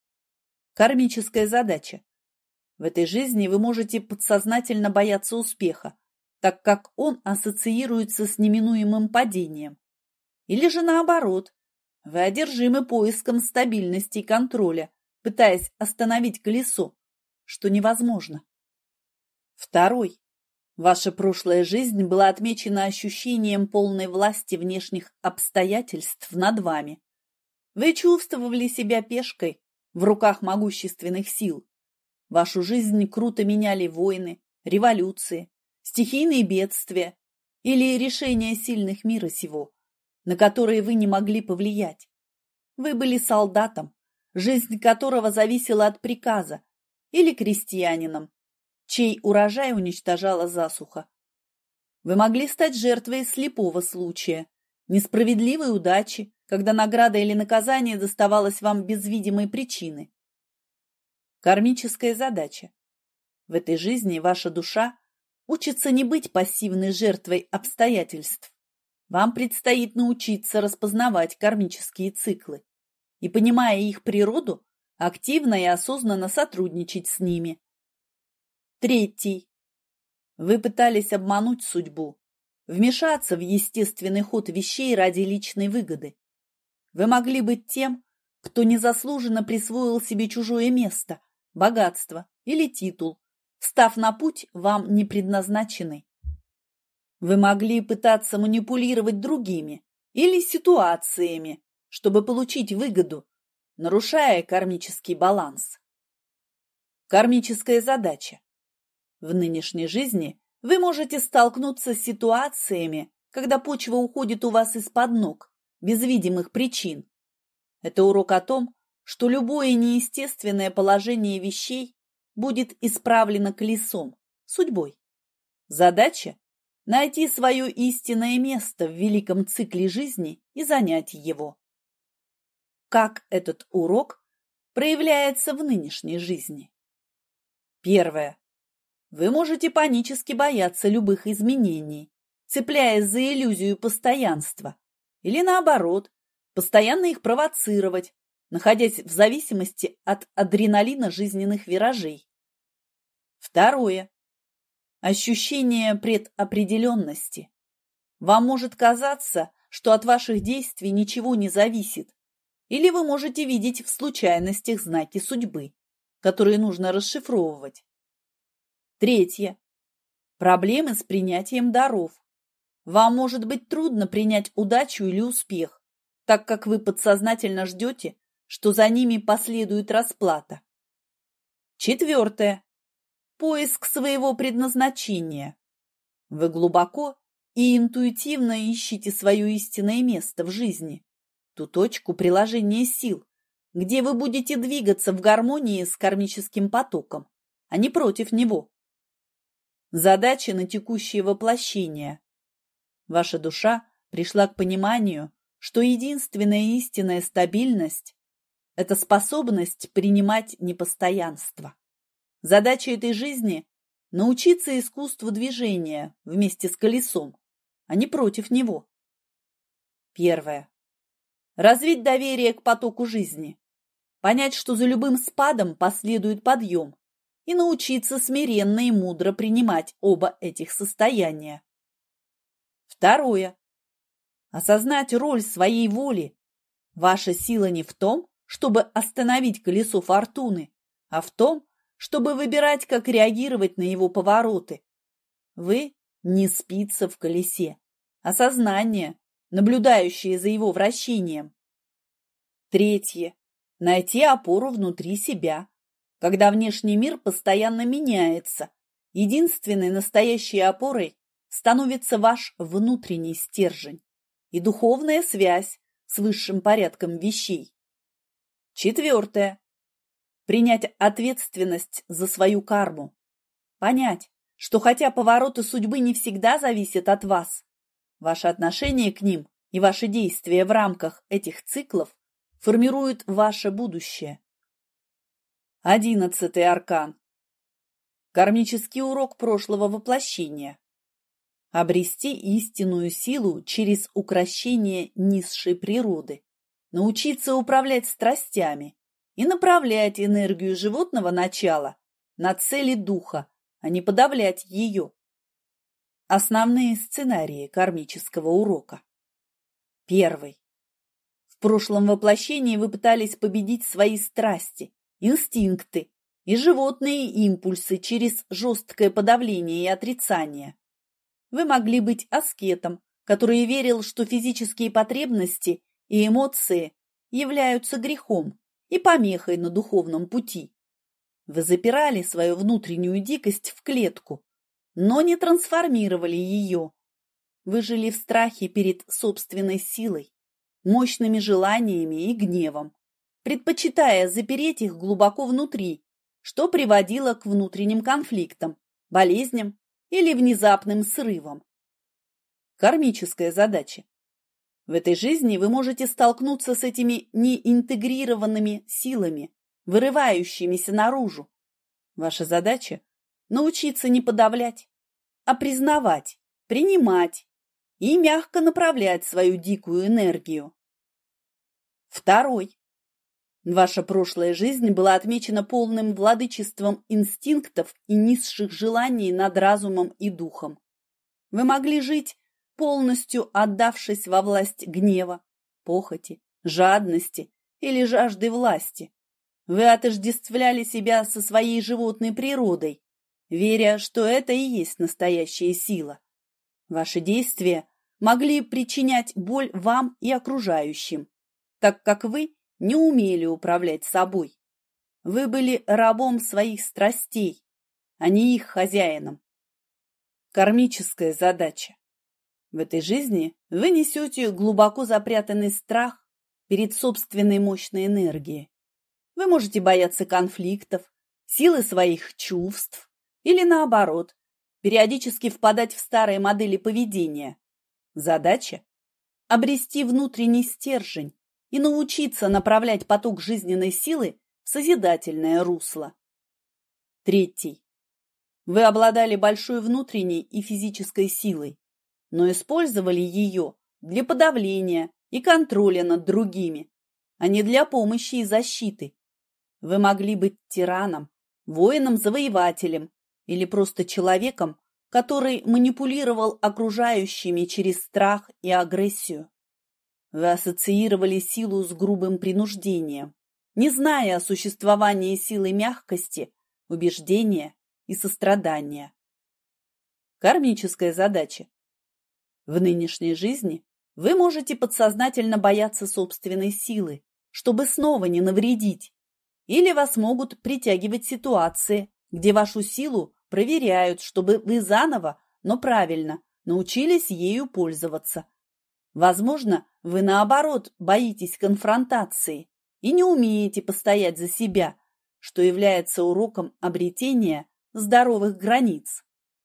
Кармическая задача. В этой жизни вы можете подсознательно бояться успеха, так как он ассоциируется с неминуемым падением. Или же наоборот, вы одержимы поиском стабильности и контроля, пытаясь остановить колесо, что невозможно. Второй. Ваша прошлая жизнь была отмечена ощущением полной власти внешних обстоятельств над вами. Вы чувствовали себя пешкой в руках могущественных сил. Вашу жизнь круто меняли войны, революции, стихийные бедствия или решения сильных мира сего, на которые вы не могли повлиять. Вы были солдатом, жизнь которого зависела от приказа, или крестьянином, чей урожай уничтожала засуха. Вы могли стать жертвой слепого случая, несправедливой удачи, когда награда или наказание доставалось вам без видимой причины. Кармическая задача. В этой жизни ваша душа учится не быть пассивной жертвой обстоятельств. Вам предстоит научиться распознавать кармические циклы и, понимая их природу, активно и осознанно сотрудничать с ними. Третий. Вы пытались обмануть судьбу, вмешаться в естественный ход вещей ради личной выгоды. Вы могли быть тем, кто незаслуженно присвоил себе чужое место, богатство или титул, встав на путь вам не предназначенный. Вы могли пытаться манипулировать другими или ситуациями, чтобы получить выгоду, нарушая кармический баланс. Кармическая задача. В нынешней жизни вы можете столкнуться с ситуациями, когда почва уходит у вас из-под ног, без видимых причин. Это урок о том, что любое неестественное положение вещей будет исправлено колесом, судьбой. Задача – найти свое истинное место в великом цикле жизни и занять его. Как этот урок проявляется в нынешней жизни? Первое. Вы можете панически бояться любых изменений, цепляясь за иллюзию постоянства, или наоборот, постоянно их провоцировать, находясь в зависимости от адреналина жизненных виражей. Второе. Ощущение предопределенности. Вам может казаться, что от ваших действий ничего не зависит, или вы можете видеть в случайностях знаки судьбы, которые нужно расшифровывать. Третье. Проблемы с принятием даров. Вам может быть трудно принять удачу или успех, так как вы подсознательно ждете, что за ними последует расплата. Четвертое. Поиск своего предназначения. Вы глубоко и интуитивно ищете свое истинное место в жизни, ту точку приложения сил, где вы будете двигаться в гармонии с кармическим потоком, а не против него. Задача на текущее воплощение. Ваша душа пришла к пониманию, что единственная истинная стабильность – это способность принимать непостоянство. Задача этой жизни – научиться искусству движения вместе с колесом, а не против него. Первое. Развить доверие к потоку жизни. Понять, что за любым спадом последует подъем, и научиться смиренно и мудро принимать оба этих состояния. Второе. Осознать роль своей воли. Ваша сила не в том, чтобы остановить колесо фортуны, а в том, чтобы выбирать, как реагировать на его повороты. Вы не спица в колесе, а сознание, наблюдающее за его вращением. Третье. Найти опору внутри себя. Когда внешний мир постоянно меняется, единственной настоящей опорой становится ваш внутренний стержень и духовная связь с высшим порядком вещей. Четвертое. Принять ответственность за свою карму. Понять, что хотя повороты судьбы не всегда зависят от вас, ваше отношение к ним и ваши действия в рамках этих циклов формируют ваше будущее. Одиннадцатый аркан. Кармический урок прошлого воплощения. Обрести истинную силу через укрощение низшей природы, научиться управлять страстями и направлять энергию животного начала на цели духа, а не подавлять ее. Основные сценарии кармического урока. Первый. В прошлом воплощении вы пытались победить свои страсти, инстинкты и животные импульсы через жесткое подавление и отрицание. Вы могли быть аскетом, который верил, что физические потребности и эмоции являются грехом и помехой на духовном пути. Вы запирали свою внутреннюю дикость в клетку, но не трансформировали ее. Вы жили в страхе перед собственной силой, мощными желаниями и гневом, предпочитая запереть их глубоко внутри, что приводило к внутренним конфликтам, болезням или внезапным срывам. Кармическая задача. В этой жизни вы можете столкнуться с этими неинтегрированными силами, вырывающимися наружу. Ваша задача – научиться не подавлять, а признавать, принимать и мягко направлять свою дикую энергию. Второй. Ваша прошлая жизнь была отмечена полным владычеством инстинктов и низших желаний над разумом и духом. Вы могли жить, полностью отдавшись во власть гнева, похоти, жадности или жажды власти. Вы отождествляли себя со своей животной природой, веря, что это и есть настоящая сила. Ваши действия могли причинять боль вам и окружающим, так как вы не умели управлять собой. Вы были рабом своих страстей, а не их хозяином. Кармическая задача. В этой жизни вы несете глубоко запрятанный страх перед собственной мощной энергией. Вы можете бояться конфликтов, силы своих чувств или, наоборот, периодически впадать в старые модели поведения. Задача – обрести внутренний стержень и научиться направлять поток жизненной силы в созидательное русло. Третий. Вы обладали большой внутренней и физической силой, но использовали ее для подавления и контроля над другими, а не для помощи и защиты. Вы могли быть тираном, воином-завоевателем или просто человеком, который манипулировал окружающими через страх и агрессию. Вы ассоциировали силу с грубым принуждением, не зная о существовании силы мягкости, убеждения и сострадания. Кармическая задача. В нынешней жизни вы можете подсознательно бояться собственной силы, чтобы снова не навредить, или вас могут притягивать ситуации, где вашу силу проверяют, чтобы вы заново, но правильно, научились ею пользоваться. Возможно, вы наоборот боитесь конфронтации и не умеете постоять за себя, что является уроком обретения здоровых границ.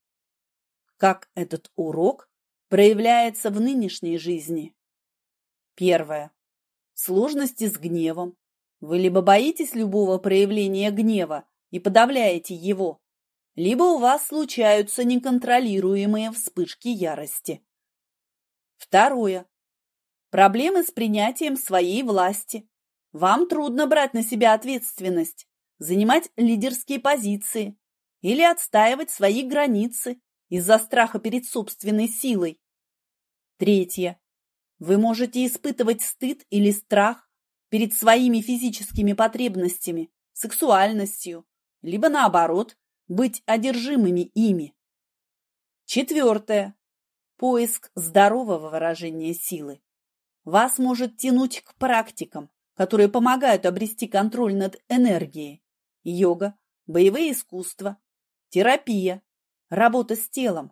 Как этот урок проявляется в нынешней жизни? Первое. Сложности с гневом. Вы либо боитесь любого проявления гнева и подавляете его, либо у вас случаются неконтролируемые вспышки ярости. Второе. Проблемы с принятием своей власти. Вам трудно брать на себя ответственность, занимать лидерские позиции или отстаивать свои границы из-за страха перед собственной силой. Третье. Вы можете испытывать стыд или страх перед своими физическими потребностями, сексуальностью, либо наоборот, быть одержимыми ими. Четвертое. Поиск здорового выражения силы. Вас может тянуть к практикам, которые помогают обрести контроль над энергией. Йога, боевые искусства, терапия, работа с телом.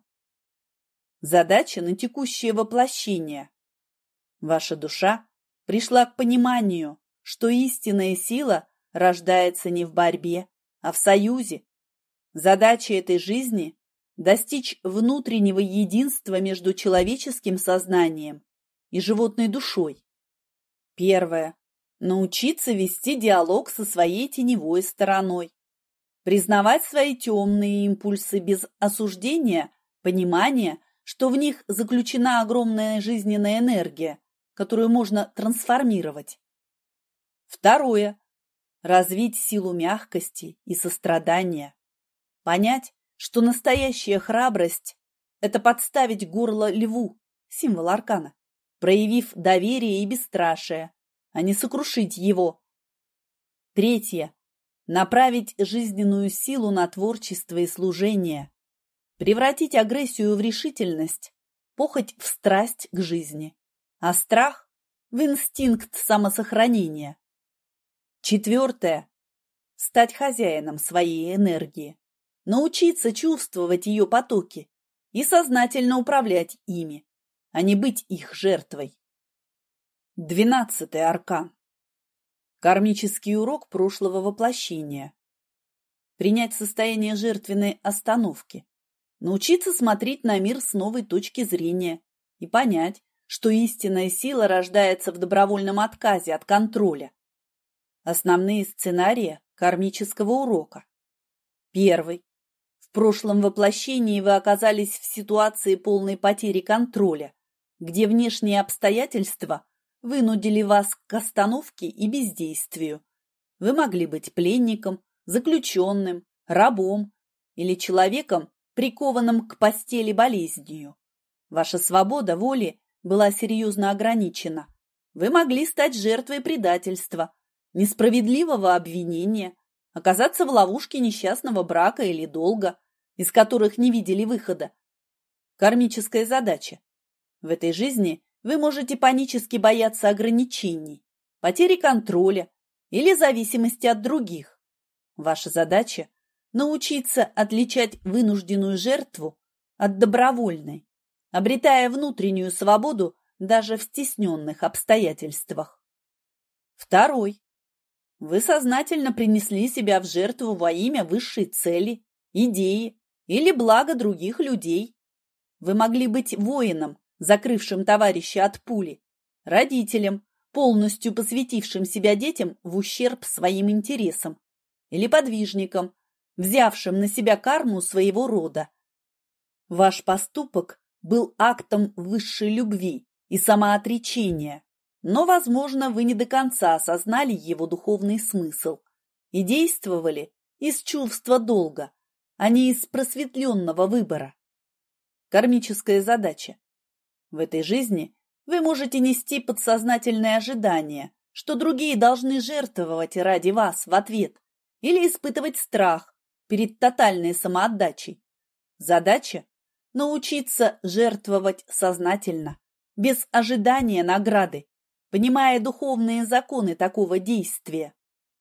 Задача на текущее воплощение. Ваша душа пришла к пониманию, что истинная сила рождается не в борьбе, а в союзе. Задача этой жизни – достичь внутреннего единства между человеческим сознанием и животной душой. Первое. Научиться вести диалог со своей теневой стороной. Признавать свои темные импульсы без осуждения, понимания, что в них заключена огромная жизненная энергия, которую можно трансформировать. Второе. Развить силу мягкости и сострадания. Понять, что настоящая храбрость – это подставить горло льву, символ аркана, проявив доверие и бесстрашие, а не сокрушить его. Третье. Направить жизненную силу на творчество и служение. Превратить агрессию в решительность, похоть в страсть к жизни, а страх – в инстинкт самосохранения. Четвертое. Стать хозяином своей энергии. Научиться чувствовать ее потоки и сознательно управлять ими, а не быть их жертвой. Двенадцатый аркан. Кармический урок прошлого воплощения. Принять состояние жертвенной остановки. Научиться смотреть на мир с новой точки зрения и понять, что истинная сила рождается в добровольном отказе от контроля. Основные сценарии кармического урока. Первый. В прошлом воплощении вы оказались в ситуации полной потери контроля, где внешние обстоятельства вынудили вас к остановке и бездействию. Вы могли быть пленником, заключенным, рабом или человеком, прикованным к постели болезнью. Ваша свобода воли была серьезно ограничена. Вы могли стать жертвой предательства, несправедливого обвинения, оказаться в ловушке несчастного брака или долга, из которых не видели выхода. Кармическая задача. В этой жизни вы можете панически бояться ограничений, потери контроля или зависимости от других. Ваша задача – научиться отличать вынужденную жертву от добровольной, обретая внутреннюю свободу даже в стесненных обстоятельствах. Второй. Вы сознательно принесли себя в жертву во имя высшей цели, идеи или блага других людей. Вы могли быть воином, закрывшим товарища от пули, родителем, полностью посвятившим себя детям в ущерб своим интересам, или подвижником, взявшим на себя карму своего рода. Ваш поступок был актом высшей любви и самоотречения, но, возможно, вы не до конца осознали его духовный смысл и действовали из чувства долга, а не из просветленного выбора. Кармическая задача. В этой жизни вы можете нести подсознательное ожидание, что другие должны жертвовать ради вас в ответ или испытывать страх перед тотальной самоотдачей. Задача – научиться жертвовать сознательно, без ожидания награды, понимая духовные законы такого действия.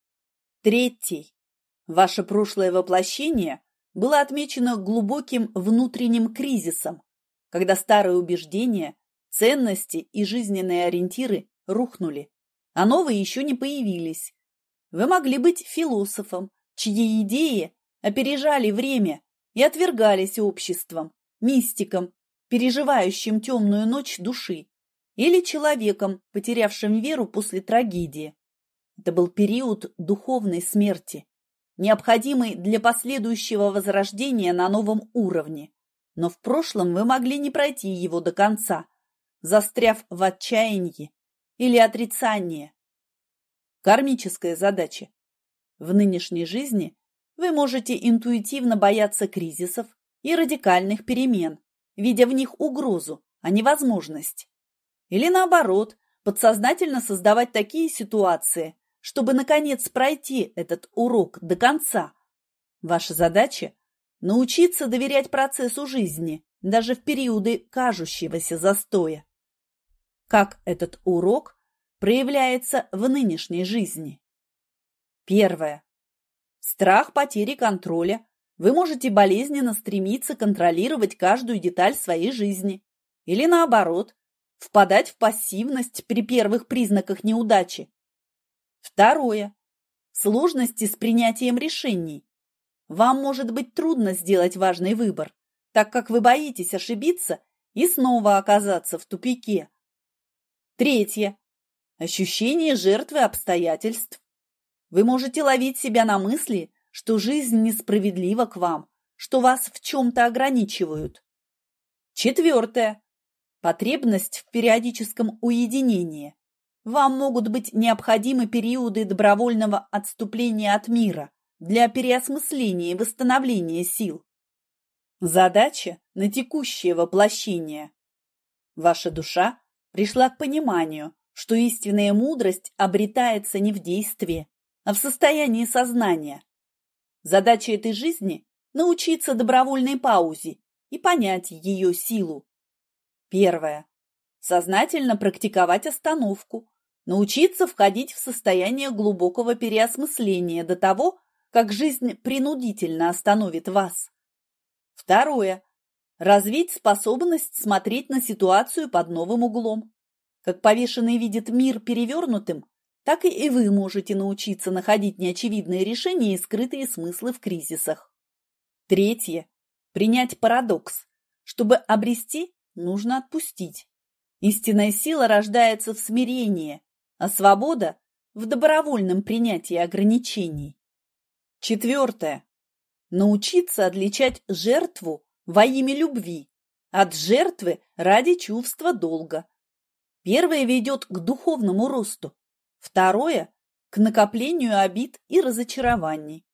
Третий. Ваше прошлое воплощение было отмечено глубоким внутренним кризисом, когда старые убеждения, ценности и жизненные ориентиры рухнули, а новые еще не появились. Вы могли быть философом, чьи идеи опережали время и отвергались обществом, мистиком, переживающим темную ночь души, или человеком, потерявшим веру после трагедии. Это был период духовной смерти, необходимый для последующего возрождения на новом уровне, но в прошлом вы могли не пройти его до конца, застряв в отчаянии или отрицании. Кармическая задача. В нынешней жизни вы можете интуитивно бояться кризисов и радикальных перемен, видя в них угрозу, а не возможность. Или наоборот, подсознательно создавать такие ситуации, чтобы, наконец, пройти этот урок до конца. Ваша задача – научиться доверять процессу жизни, даже в периоды кажущегося застоя. Как этот урок проявляется в нынешней жизни? Первое. Страх потери контроля. Вы можете болезненно стремиться контролировать каждую деталь своей жизни. Или наоборот, впадать в пассивность при первых признаках неудачи. Второе. Сложности с принятием решений. Вам может быть трудно сделать важный выбор, так как вы боитесь ошибиться и снова оказаться в тупике. Третье. Ощущение жертвы обстоятельств. Вы можете ловить себя на мысли, что жизнь несправедлива к вам, что вас в чем-то ограничивают. Четвертое. Потребность в периодическом уединении. Вам могут быть необходимы периоды добровольного отступления от мира для переосмысления и восстановления сил. Задача на текущее воплощение. Ваша душа пришла к пониманию, что истинная мудрость обретается не в действии, а в состоянии сознания. Задача этой жизни – научиться добровольной паузе и понять ее силу. Первое. Сознательно практиковать остановку, научиться входить в состояние глубокого переосмысления до того, как жизнь принудительно остановит вас. Второе. Развить способность смотреть на ситуацию под новым углом. Как повешенный видит мир перевернутым, так и вы можете научиться находить неочевидные решения и скрытые смыслы в кризисах. Третье. Принять парадокс. Чтобы обрести, нужно отпустить. Истинная сила рождается в смирении, а свобода – в добровольном принятии ограничений. Четвертое. Научиться отличать жертву во имя любви от жертвы ради чувства долга. Первое ведет к духовному росту, второе – к накоплению обид и разочарований.